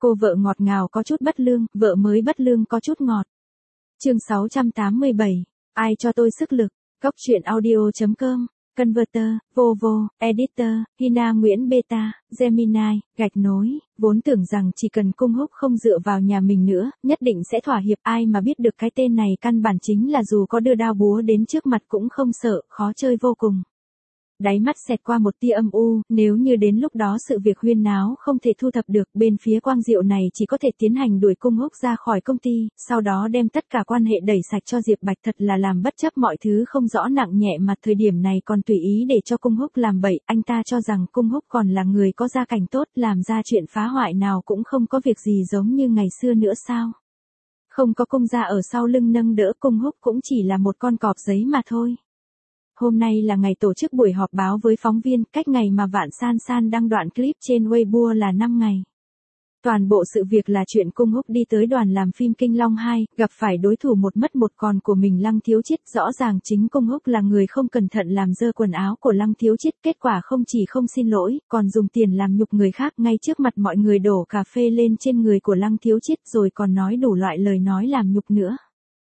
Cô vợ ngọt ngào có chút bất lương, vợ mới bất lương có chút ngọt. Chương 687. Ai cho tôi sức lực? Góc truyện audio.com, Converter, Vovo, Editor, Hina Nguyễn Beta, Gemini, gạch nối, vốn tưởng rằng chỉ cần Cung Húc không dựa vào nhà mình nữa, nhất định sẽ thỏa hiệp, ai mà biết được cái tên này căn bản chính là dù có đưa đao búa đến trước mặt cũng không sợ, khó chơi vô cùng. Đáy mắt xẹt qua một tia âm u, nếu như đến lúc đó sự việc huyên náo không thể thu thập được, bên phía Quang Diệu này chỉ có thể tiến hành đuổi Cung Húc ra khỏi công ty, sau đó đem tất cả quan hệ đẩy sạch cho Diệp Bạch, thật là làm bất chấp mọi thứ không rõ nặng nhẹ mà thời điểm này còn tùy ý để cho Cung Húc làm bậy, anh ta cho rằng Cung Húc còn là người có gia cảnh tốt, làm ra chuyện phá hoại nào cũng không có việc gì giống như ngày xưa nữa sao. Không có Cung gia ở sau lưng nâng đỡ, Cung Húc cũng chỉ là một con cọp giấy mà thôi. Hôm nay là ngày tổ chức buổi họp báo với phóng viên, cách ngày mà Vạn San San đăng đoạn clip trên Weibo là 5 ngày. Toàn bộ sự việc là chuyện Cung Húc đi tới đoàn làm phim Kinh Long 2, gặp phải đối thủ một mất một còn của mình Lăng Thiếu Chiết, rõ ràng chính Cung Húc là người không cẩn thận làm dơ quần áo của Lăng Thiếu Chiết, kết quả không chỉ không xin lỗi, còn dùng tiền làm nhục người khác, ngay trước mặt mọi người đổ cà phê lên trên người của Lăng Thiếu Chiết rồi còn nói đủ loại lời nói làm nhục nữa.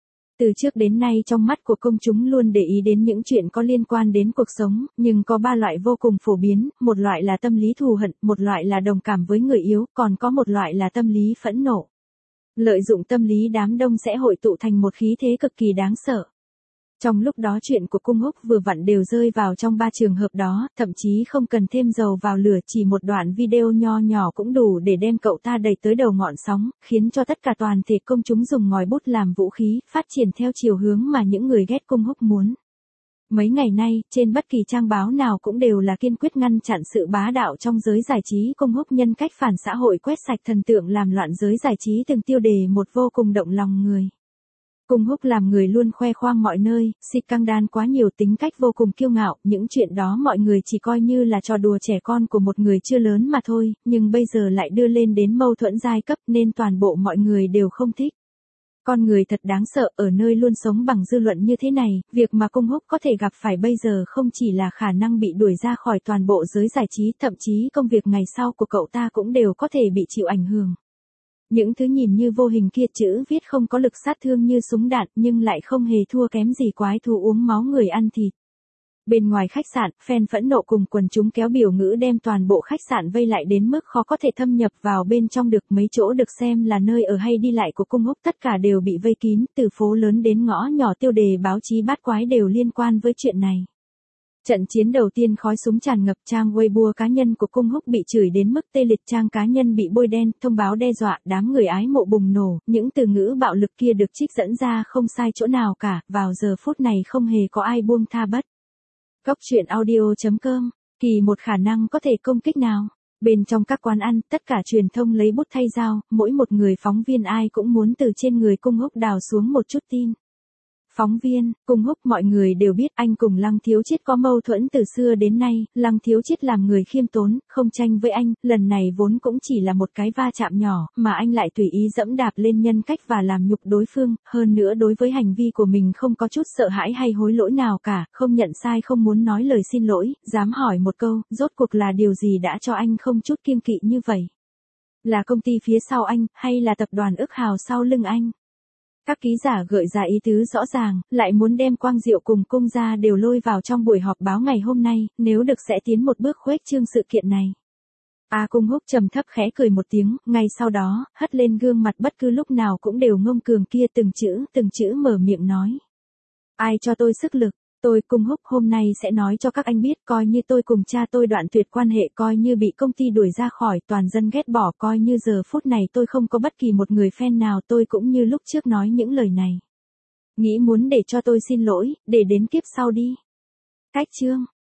Từ trước đến nay trong mắt của công chúng luôn để ý đến những chuyện có liên quan đến cuộc sống, nhưng có 3 loại vô cùng phổ biến, một loại là tâm lý thù hận, một loại là đồng cảm với người yếu, còn có một loại là tâm lý phẫn nộ. Lợi dụng tâm lý đám đông sẽ hội tụ thành một khí thế cực kỳ đáng sợ. Trong lúc đó chuyện của Cung Húc vừa vặn đều rơi vào trong 3 trường hợp đó, thậm chí không cần thêm dầu vào lửa, chỉ một đoạn video nho nhỏ cũng đủ để đem cậu ta đẩy tới đầu ngọn sóng, khiến cho tất cả toàn thể công chúng dùng ngòi bút làm vũ khí, phát triển theo chiều hướng mà những người ghét Cung Húc muốn. Mấy ngày nay, trên bất kỳ trang báo nào cũng đều là kiên quyết ngăn chặn sự bá đạo trong giới giải trí. Cung Húc nhân cách phản xã hội quét sạch thần tượng làm loạn giới giải trí từng tiêu đề một vô cùng động lòng người. Cung Húc làm người luôn khoe khoang mọi nơi, scandal quá nhiều, tính cách vô cùng kiêu ngạo, những chuyện đó mọi người chỉ coi như là trò đùa trẻ con của một người chưa lớn mà thôi, nhưng bây giờ lại đưa lên đến mâu thuẫn giai cấp nên toàn bộ mọi người đều không thích. Con người thật đáng sợ, ở nơi luôn sống bằng dư luận như thế này, việc mà Cung Húc có thể gặp phải bây giờ không chỉ là khả năng bị đuổi ra khỏi toàn bộ giới giải trí, thậm chí công việc ngày sau của cậu ta cũng đều có thể bị chịu ảnh hưởng. Những thứ nhìn như vô hình kia chữ viết không có lực sát thương như súng đạn nhưng lại không hề thua kém gì quái thú uống máu người ăn thịt. Bên ngoài khách sạn, fan phẫn nộ cùng quần chúng kéo biểu ngữ đem toàn bộ khách sạn vây lại đến mức khó có thể thâm nhập vào bên trong được, mấy chỗ được xem là nơi ở hay đi lại của Cung Húc tất cả đều bị vây kín, từ phố lớn đến ngõ nhỏ tiêu đề báo chí bát quái đều liên quan với chuyện này. Trận chiến đầu tiên khói súng tràn ngập, trang Weibo cá nhân của Cung Húc bị chửi đến mức tê liệt, trang cá nhân bị bôi đen, thông báo đe dọa, đám người ái mộ bùng nổ, những từ ngữ bạo lực kia được trích dẫn ra không sai chỗ nào cả, vào giờ phút này không hề có ai buông tha bất. Góc truyện audio.com, kỳ một khả năng có thể công kích nào? Bên trong các quán ăn, tất cả truyền thông lấy bút thay dao, mỗi một người phóng viên ai cũng muốn từ trên người Cung Húc đào xuống một chút tin. Phóng viên, Cung Húc mọi người đều biết anh cùng Lăng Thiếu Chiết có mâu thuẫn từ xưa đến nay, Lăng Thiếu Chiết làm người khiêm tốn, không tranh với anh, lần này vốn cũng chỉ là một cái va chạm nhỏ, mà anh lại tùy ý dẫm đạp lên nhân cách và làm nhục đối phương, hơn nữa đối với hành vi của mình không có chút sợ hãi hay hối lỗi nào cả, không nhận sai, không muốn nói lời xin lỗi, dám hỏi một câu, rốt cuộc là điều gì đã cho anh không chút kiêng kỵ như vậy? Là công ty phía sau anh, hay là tập đoàn Ức Hào sau lưng anh? Các ký giả gợi ra ý tứ rõ ràng, lại muốn đem Quang Diệu cùng Cung gia đều lôi vào trong buổi họp báo ngày hôm nay, nếu được sẽ tiến một bước khuếch trương sự kiện này. Cung Húc trầm thấp khẽ cười một tiếng, ngay sau đó, hất lên gương mặt bất cứ lúc nào cũng đều ngông cuồng kia, từng chữ mở miệng nói. Ai cho tôi sức lực? Tôi, Cung Húc, hôm nay sẽ nói cho các anh biết, coi như tôi cùng cha tôi đoạn tuyệt quan hệ, coi như bị công ty đuổi ra khỏi, toàn dân ghét bỏ, coi như giờ phút này tôi không có bất kỳ một người fan nào, tôi cũng như lúc trước nói những lời này. Nghĩ muốn để cho tôi xin lỗi, để đến kiếp sau đi. Cách chương.